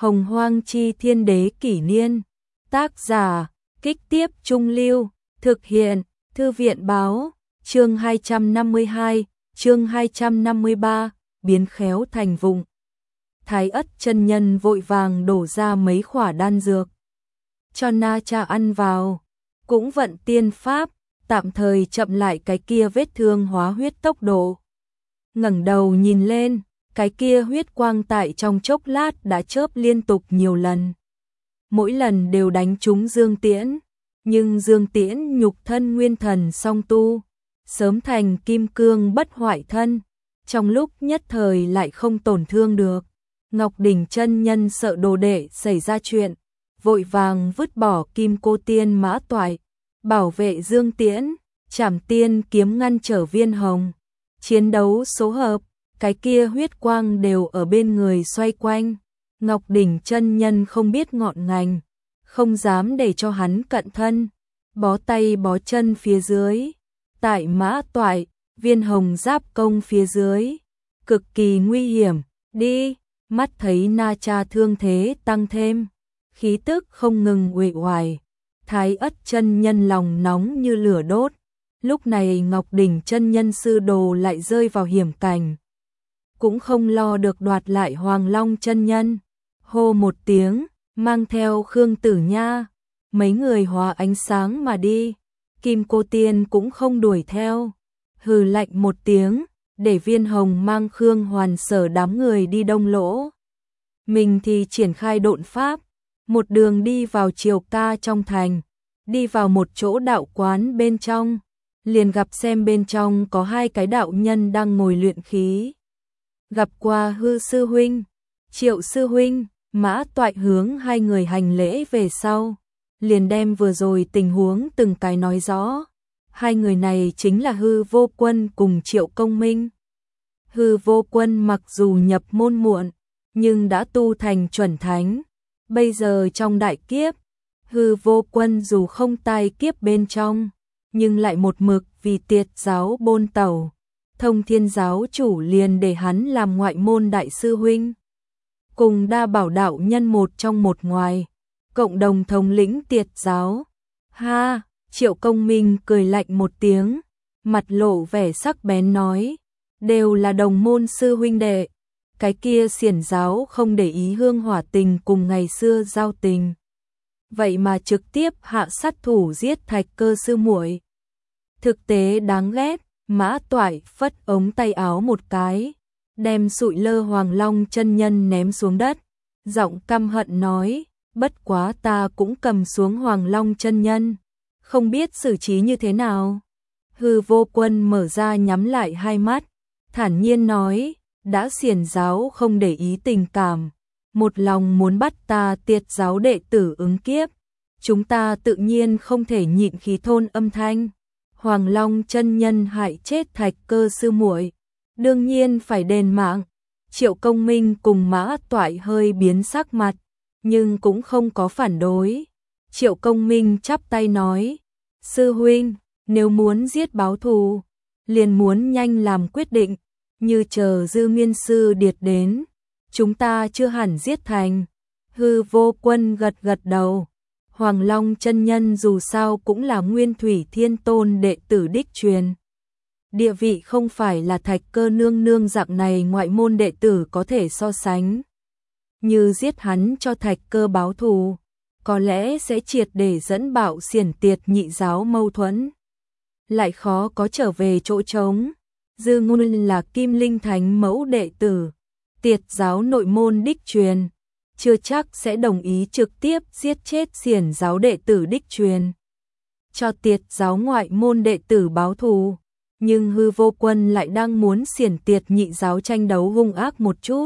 Hồng Hoang Chi Thiên Đế Kỷ Niên. Tác giả, Kích Tiếp Trung Lưu. Thực hiện, Thư viện báo. Chương 252, chương 253, biến khéo thành vụng. Thái Ất chân nhân vội vàng đổ ra mấy khỏa đan dược cho Na Cha ăn vào, cũng vận tiên pháp, tạm thời chậm lại cái kia vết thương hóa huyết tốc độ. Ngẩng đầu nhìn lên, cái kia huyết quang tại trong chốc lát đã chớp liên tục nhiều lần. Mỗi lần đều đánh trúng Dương Tiễn, nhưng Dương Tiễn nhục thân nguyên thần song tu, sớm thành kim cương bất hoại thân, trong lúc nhất thời lại không tổn thương được. Ngọc Đỉnh chân nhân sợ đồ đệ xảy ra chuyện, vội vàng vứt bỏ Kim Cô Tiên Mã Toại, bảo vệ Dương Tiễn, Trảm Tiên kiếm ngăn trở Viên Hồng. Chiến đấu số hợp, cái kia huyết quang đều ở bên người xoay quanh. Ngọc Đỉnh chân nhân không biết ngọn ngành, không dám để cho hắn cận thân, bó tay bó chân phía dưới. Tại Mã Toại, Viên Hồng giáp công phía dưới, cực kỳ nguy hiểm. Đi, mắt thấy Na Cha thương thế tăng thêm, khí tức không ngừng uể oải, Thái Ất chân nhân lòng nóng như lửa đốt. Lúc này Ngọc Đỉnh chân nhân sư đồ lại rơi vào hiểm cảnh, cũng không lo được đoạt lại Hoàng Long chân nhân. Hô một tiếng, mang theo Khương Tử Nha, mấy người hóa ánh sáng mà đi. Kim Cô Tiên cũng không đuổi theo, hừ lạnh một tiếng, để Viên Hồng mang Khương Hoàn Sở đám người đi đông lỗ. Mình thì triển khai độn pháp, một đường đi vào Triều Ca trong thành, đi vào một chỗ đạo quán bên trong, liền gặp xem bên trong có hai cái đạo nhân đang ngồi luyện khí. Gặp qua Hư sư huynh, Triệu sư huynh. Mã Toại hướng hai người hành lễ về sau, liền đem vừa rồi tình huống từng cái nói rõ. Hai người này chính là Hư Vô Quân cùng Triệu Công Minh. Hư Vô Quân mặc dù nhập môn muộn, nhưng đã tu thành chuẩn thánh. Bây giờ trong đại kiếp, Hư Vô Quân dù không tai kiếp bên trong, nhưng lại một mực vì Tiệt giáo bôn tẩu. Thông Thiên giáo chủ liền để hắn làm ngoại môn đại sư huynh, cùng Đa Bảo đạo nhân một trong một ngoài, cộng đồng thống lĩnh Tiệt giáo. Ha, Triệu Công Minh cười lạnh một tiếng, mặt lộ vẻ sắc bén nói, đều là đồng môn sư huynh đệ, cái kia Xiển giáo không để ý hương hỏa tình cùng ngày xưa giao tình, vậy mà trực tiếp hạ sát thủ giết Thạch Cơ sư muội. Thực tế đáng ghét. Mã Toại phất ống tay áo một cái, đem sụi lơ Hoàng Long chân nhân ném xuống đất, giọng căm hận nói, bất quá ta cũng cầm xuống Hoàng Long chân nhân, không biết xử trí như thế nào. Hư Vô Quân mở ra nhắm lại hai mắt, thản nhiên nói, đã Xiển giáo không để ý tình cảm, một lòng muốn bắt ta Tiệt giáo đệ tử ứng kiếp, chúng ta tự nhiên không thể nhịn khí thôn âm thanh. Hoàng Long chân nhân hại chết Thạch Cơ sư muội, đương nhiên phải đền mạng. Triệu Công Minh cùng Mã Toại hơi biến sắc mặt, nhưng cũng không có phản đối. Triệu Công Minh chắp tay nói, sư huynh, nếu muốn giết báo thù, liền muốn nhanh làm quyết định, như chờ Dư Nguyên sư điệt đến, chúng ta chưa hẳn giết thành. Hư Vô Quân gật gật đầu. Hoàng Long chân nhân dù sao cũng là Nguyên Thủy Thiên Tôn đệ tử đích truyền, địa vị không phải là Thạch Cơ nương nương dạng này ngoại môn đệ tử có thể so sánh. Như giết hắn cho Thạch Cơ báo thù, có lẽ sẽ triệt để dẫn bạo Xiển Tiệt nhị giáo mâu thuẫn, lại khó có trở về chỗ trống. Dư Ngôn là Kim Linh Thánh mẫu đệ tử, Tiệt giáo nội môn đích truyền, chưa chắc sẽ đồng ý trực tiếp giết chết Xiển giáo đệ tử đích truyền, cho Tiệt giáo ngoại môn đệ tử báo thù, nhưng Hư Vô Quân lại đang muốn Xiển Tiệt nhị giáo tranh đấu hung ác một chút.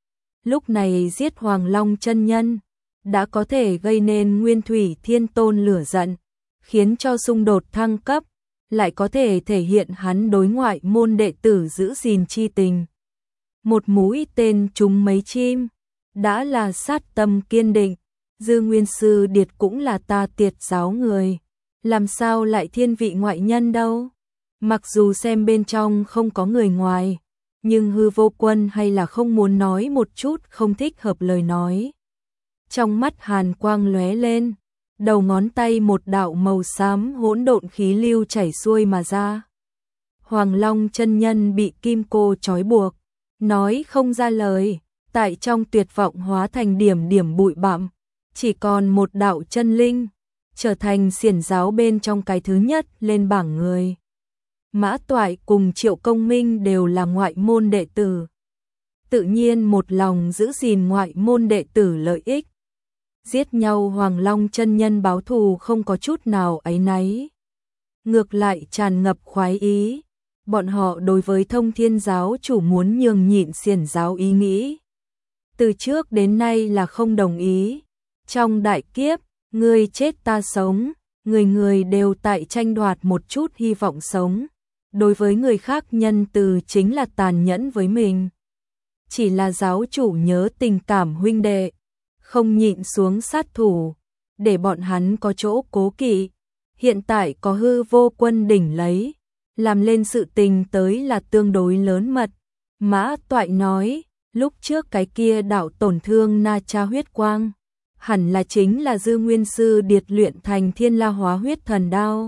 Lúc này giết Hoàng Long chân nhân, đã có thể gây nên Nguyên Thủy Thiên Tôn lửa giận, khiến cho xung đột thăng cấp, lại có thể thể hiện hắn đối ngoại môn đệ tử giữ gìn chi tình. Một mũi tên trúng mấy chim, đã là sát tâm kiên định. Dư Nguyên sư điệt cũng là ta Tiệt giáo người, làm sao lại thiên vị ngoại nhân đâu. Mặc dù xem bên trong không có người ngoài, nhưng Hư Vô Quân hay là không muốn nói một chút không thích hợp lời nói. trong mắt hàn quang lóe lên, đầu ngón tay một đạo màu xám hỗn độn khí lưu chảy xuôi mà ra. Hoàng Long chân nhân bị kim cô trói buộc, nói không ra lời, tại trong tuyệt vọng hóa thành điểm điểm bụi bặm, chỉ còn một đạo chân linh, trở thành xiển giáo bên trong cái thứ nhất lên bảng người. Mã Toại cùng Triệu Công Minh đều là ngoại môn đệ tử, tự nhiên một lòng giữ gìn ngoại môn đệ tử lợi ích. Giết nhau Hoàng Long chân nhân báo thù không có chút nào áy náy, ngược lại tràn ngập khoái ý. Bọn họ đối với Thông Thiên giáo chủ muốn nhường nhịn xiển giáo ý nghĩ, từ trước đến nay là không đồng ý. Trong đại kiếp, người chết ta sống, người người đều tại tranh đoạt một chút hy vọng sống. Đối với người khác nhân từ chính là tàn nhẫn với mình. Chỉ là giáo chủ nhớ tình cảm huynh đệ, không nhịn xuống sát thủ, để bọn hắn có chỗ cố kỵ. Hiện tại có Hư Vô Quân đỉnh lấy, làm lên sự tình tới là tương đối lớn mật. Mã Toại nói, lúc trước cái kia đạo tổn thương Na Cha huyết quang, hẳn là chính là Dư Nguyên Sư điệt luyện thành Thiên La Hóa huyết thần đao.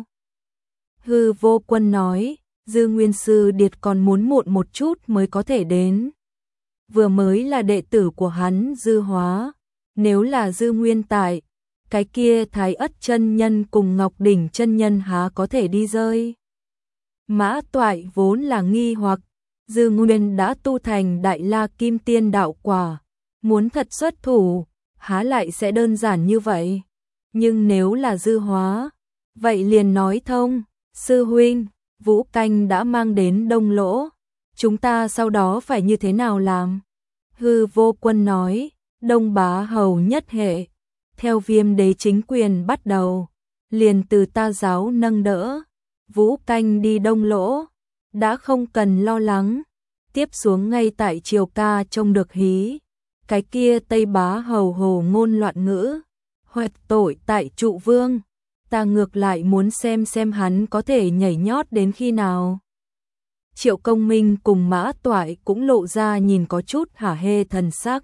Hư Vô Quân nói, Dư Nguyên Sư điệt còn muốn muộn một chút mới có thể đến. Vừa mới là đệ tử của hắn Dư Hóa, nếu là Dư Nguyên tại, cái kia Thái Ất chân nhân cùng Ngọc Đỉnh chân nhân há có thể đi rơi. Mã Toại vốn là nghi hoặc, Dư Nguyên đã tu thành Đại La Kim Tiên đạo quả, muốn thật xuất thủ, há lại sẽ đơn giản như vậy. Nhưng nếu là Dư Hóa, vậy liền nói thông, sư huynh, Vũ Canh đã mang đến Đông Lỗ, chúng ta sau đó phải như thế nào làm? Hư Vô Quân nói, Đông Bá Hầu nhất hệ, theo Viêm Đế chính quyền bắt đầu, liền từ ta giáo nâng đỡ, Vũ Canh đi Đông Lỗ, đã không cần lo lắng, tiếp xuống ngay tại Triều Ca trông được hí, cái kia Tây Bá Hầu hồ ngôn loạn ngữ, hoẹt tội tại Trụ Vương, ta ngược lại muốn xem hắn có thể nhảy nhót đến khi nào. Triệu Công Minh cùng Mã Toại cũng lộ ra nhìn có chút hả hê thần sắc.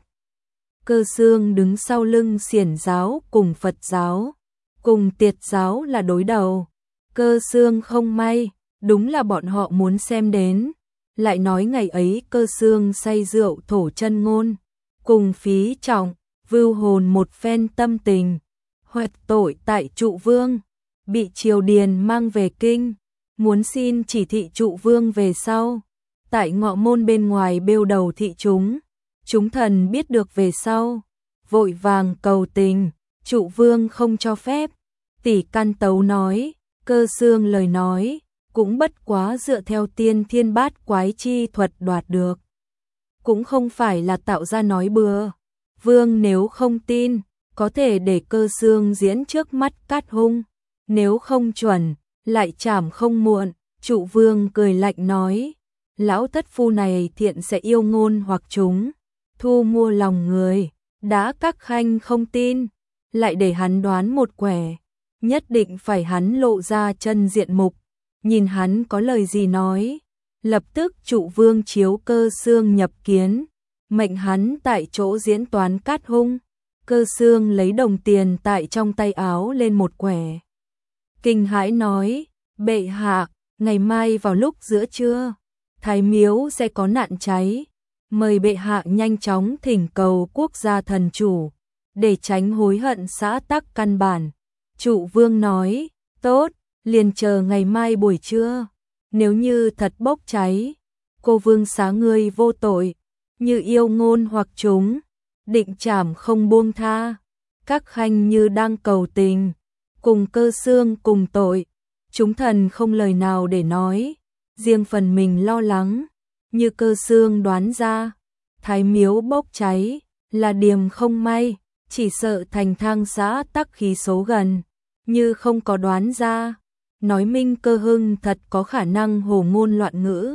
Cơ Xương đứng sau lưng xiển giáo cùng Phật giáo, cùng Tiệt giáo là đối đầu. Cơ Xương không may, đúng là bọn họ muốn xem đến. Lại nói ngày ấy Cơ Xương say rượu thổ chân ngôn, cùng Phí Trọng, vưu hồn một phen tâm tình, hoẹt tội tại Trụ Vương, bị triều điền mang về kinh, muốn xin chỉ thị Trụ Vương về sau. Tại Ngọ Môn bên ngoài bêu đầu thị chúng thần biết được về sau, vội vàng cầu tình, Trụ Vương không cho phép. Tỷ Căn Tấu nói, Cơ Xương lời nói, cũng bất quá dựa theo tiên thiên bát quái chi thuật đoạt được. Cũng không phải là tạo ra nói bừa. Vương nếu không tin, có thể để Cơ Xương diễn trước mắt cát hung. Nếu không chuẩn, lại chảm không muộn. Trụ Vương cười lạnh nói, lão thất phu này thiện sẽ yêu ngôn hoặc chúng, thu mua lòng người. Đã các khanh không tin, lại để hắn đoán một quẻ. Nhất định phải hắn lộ ra chân diện mục, nhìn hắn có lời gì nói. Lập tức Trụ Vương chiếu Cơ Xương nhập kiến, mệnh hắn tại chỗ diễn toán cát hung. Cơ Xương lấy đồng tiền tại trong tay áo lên một quẻ. Kinh hãi nói, bệ hạ, ngày mai vào lúc giữa trưa, Thái Miếu sẽ có nạn cháy. Mời bệ hạ nhanh chóng thỉnh cầu quốc gia thần chủ, để tránh hối hận xã tắc căn bản. Trụ Vương nói, tốt, liền chờ ngày mai buổi trưa. Nếu như thật bốc cháy, cô vương xá ngươi vô tội, như yêu ngôn hoặc chúng, định trảm không buông tha. Các khanh như đang cầu tình, cùng Cơ Xương cùng tội, chúng thần không lời nào để nói, riêng phần mình lo lắng. Như Cơ Xương đoán ra, Thái Miếu bốc cháy là điềm không may, chỉ sợ thành Thang xã tắc khí số gần. Như không có đoán ra, nói minh Cơ Hưng thật có khả năng hồ ngôn loạn ngữ,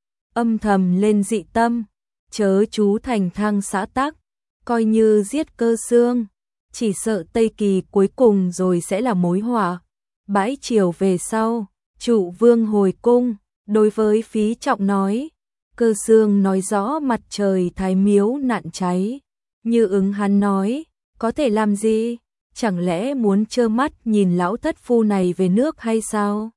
âm thầm lên dị tâm, chớ chú thành Thang xã tắc, coi như giết Cơ Xương, chỉ sợ Tây Kỳ cuối cùng rồi sẽ là mối họa. Bãi chiều về sau, Trụ Vương hồi cung, đối với Phí Trọng nói, Cơ Xương nói rõ mặt trời Thái Miếu nạn cháy, như ứng hắn nói, có thể làm gì? Chẳng lẽ muốn trơ mắt nhìn lão thất phu này về nước hay sao?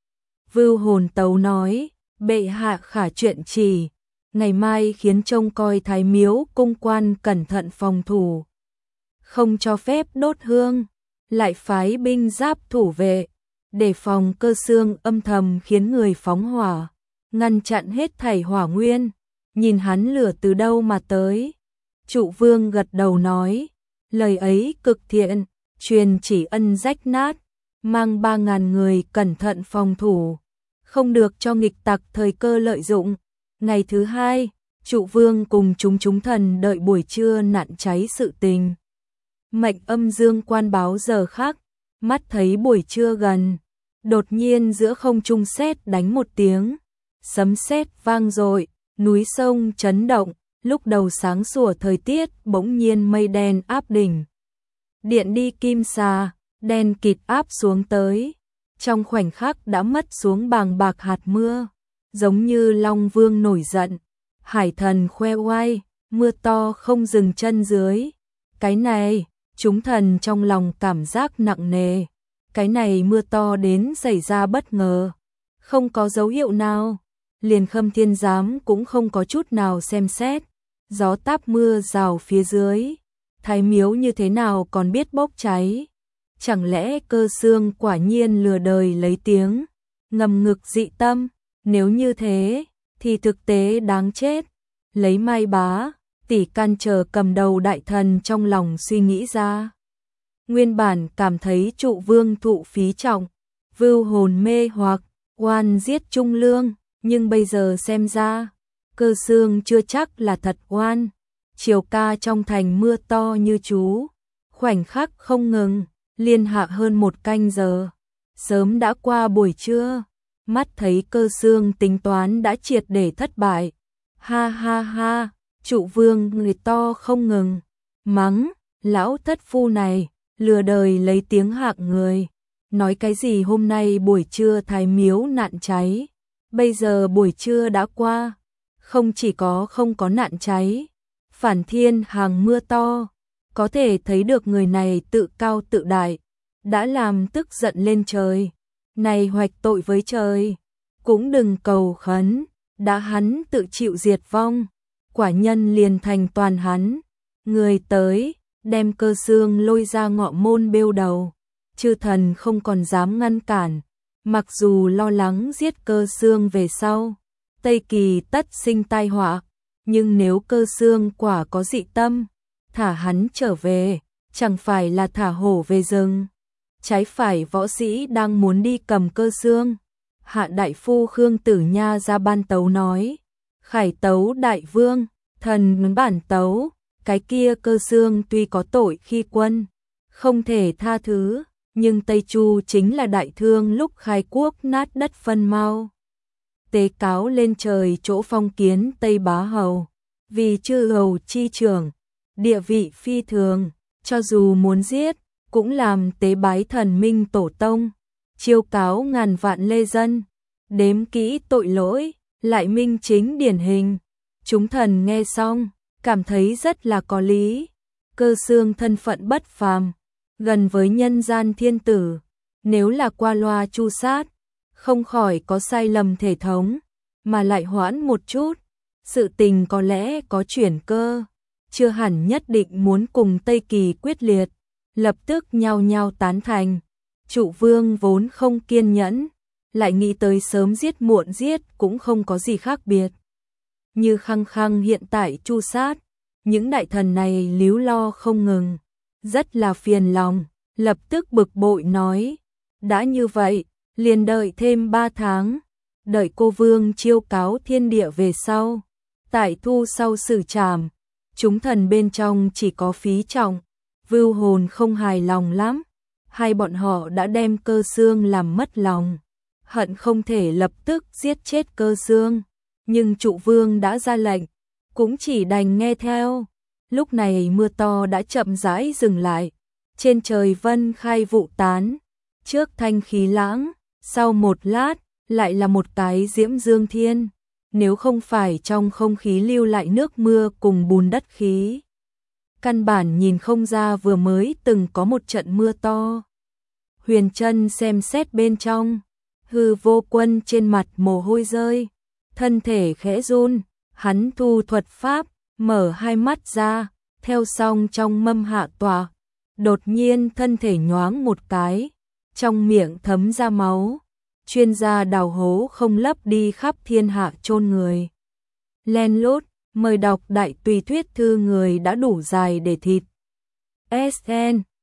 Vưu Hồn Tấu nói, bệ hạ khả chuyện chỉ, ngày mai khiến trông coi Thái Miếu cung quan cẩn thận phòng thủ, không cho phép đốt hương, lại phái binh giáp thủ vệ, để phòng Cơ Xương âm thầm khiến người phóng hỏa, ngăn chặn hết thảy hỏa nguyên, nhìn hắn lửa từ đâu mà tới. Trụ Vương gật đầu nói, lời ấy cực thiện, truyền chỉ ân rách nát, mang 3.000 người cẩn thận phòng thủ, không được cho nghịch tặc thời cơ lợi dụng. Ngày thứ hai, Trụ Vương cùng chúng thần đợi buổi trưa nạn cháy sự tình. Mệnh Âm Dương quan báo giờ khắc, mắt thấy buổi trưa gần, đột nhiên giữa không trung sét đánh một tiếng, sấm sét vang dội, núi sông chấn động, lúc đầu sáng sủa thời tiết bỗng nhiên mây đen áp đỉnh. Điện đi kim xà, đen kịt áp xuống tới, trong khoảnh khắc đã mất xuống bàng bạc hạt mưa, giống như Long Vương nổi giận, hải thần khoe oai, mưa to không dừng chân dưới. Cái này, chúng thần trong lòng cảm giác nặng nề, cái này mưa to đến xảy ra bất ngờ, không có dấu hiệu nào, liền Khâm Thiên Giám cũng không có chút nào xem xét, gió táp mưa rào phía dưới, Thái Miếu như thế nào còn biết bốc cháy. Chẳng lẽ Cơ Xương quả nhiên lừa đời lấy tiếng, ngầm ngực dị tâm, nếu như thế, thì thực tế đáng chết. Lấy Mai Bá, tỷ can chờ cầm đầu đại thần trong lòng suy nghĩ ra. Nguyên bản cảm thấy Trụ Vương thụ phí trọng, Vưu Hồn mê hoặc, oan giết Trung Lương, nhưng bây giờ xem ra, Cơ Xương chưa chắc là thật oan. Chiều ca trong thành mưa to như chú, khoảnh khắc không ngừng, liên hạ hơn 1 canh giờ. Sớm đã qua buổi trưa, mắt thấy Cơ Xương tính toán đã triệt để thất bại. Ha ha ha, Trụ Vương người to không ngừng, mắng, lão thất phu này, lừa đời lấy tiếng hạng người. Nói cái gì hôm nay buổi trưa Thái Miếu nạn cháy, bây giờ buổi trưa đã qua, không chỉ có không có nạn cháy, phản thiên hàng mưa to, có thể thấy được người này tự cao tự đại, đã làm tức giận lên trời. Này hoạch tội với trời, cũng đừng cầu khấn, đã hắn tự chịu diệt vong, quả nhân liền thành toàn hắn. Người tới, đem Cơ Xương lôi ra ngọ môn bêu đầu, chư thần không còn dám ngăn cản, mặc dù lo lắng giết Cơ Xương về sau, Tây Kỳ tất sinh tai họa, nhưng nếu Cơ Xương quả có dị tâm, thả hắn trở về, chẳng phải là thả hổ về rừng. Trái phải võ sĩ đang muốn đi cầm Cơ Xương, hạ đại phu Khương Tử Nha ra ban tấu nói, khải tấu đại vương, thần bản tấu, cái kia Cơ Xương tuy có tội khi quân, không thể tha thứ, nhưng Tây Chu chính là đại thương lúc khai quốc nát đất phân mau. Tế cáo lên trời chỗ phong kiến Tây Bá Hầu, vì chư hầu chi trưởng, địa vị phi thường, cho dù muốn giết, cũng làm tế bái thần minh tổ tông, chiêu cáo ngàn vạn lê dân, đếm kỹ tội lỗi, lại minh chính điển hình. Chúng thần nghe xong, cảm thấy rất là có lý. Cơ Xương thân phận bất phàm, gần với nhân gian thiên tử, nếu là qua loa chu sát, không khỏi có sai lầm thể thống, mà lại hoãn một chút, sự tình có lẽ có chuyển cơ, chưa hẳn nhất định muốn cùng Tây Kỳ quyết liệt, lập tức nhao nhao tán thành. Trụ Vương vốn không kiên nhẫn, lại nghĩ tới sớm giết muộn giết cũng không có gì khác biệt. Như khăng khăng hiện tại chu sát, những đại thần này líu lo không ngừng, rất là phiền lòng, lập tức bực bội nói, đã như vậy, liền đợi thêm 3 tháng, đợi cô Vương chiêu cáo thiên địa về sau, tại thu sau xử trảm. Chúng thần bên trong chỉ có Phí Trọng, Vưu Hồn không hài lòng lắm, hai bọn họ đã đem Cơ Xương làm mất lòng, hận không thể lập tức giết chết Cơ Xương, nhưng Trụ Vương đã ra lệnh, cũng chỉ đành nghe theo. Lúc này mưa to đã chậm rãi dừng lại, trên trời vân khai vụ tán, trước thanh khí lãng, sau một lát lại là một cái diễm dương thiên, nếu không phải trong không khí lưu lại nước mưa cùng bùn đất khí. căn bản nhìn không ra vừa mới từng có một trận mưa to. Huyền Trân xem xét bên trong, Hư Vô Quân trên mặt mồ hôi rơi, thân thể khẽ run, hắn thu thuật pháp, mở hai mắt ra, theo xong trong mâm hạ tòa, đột nhiên thân thể nhoáng một cái, trong miệng thấm ra máu, chuyên gia đào hố không lấp đi khắp thiên hạ chôn người. Len lút, mời đọc đại tùy thuyết thư người đã đủ dài để thịt. SN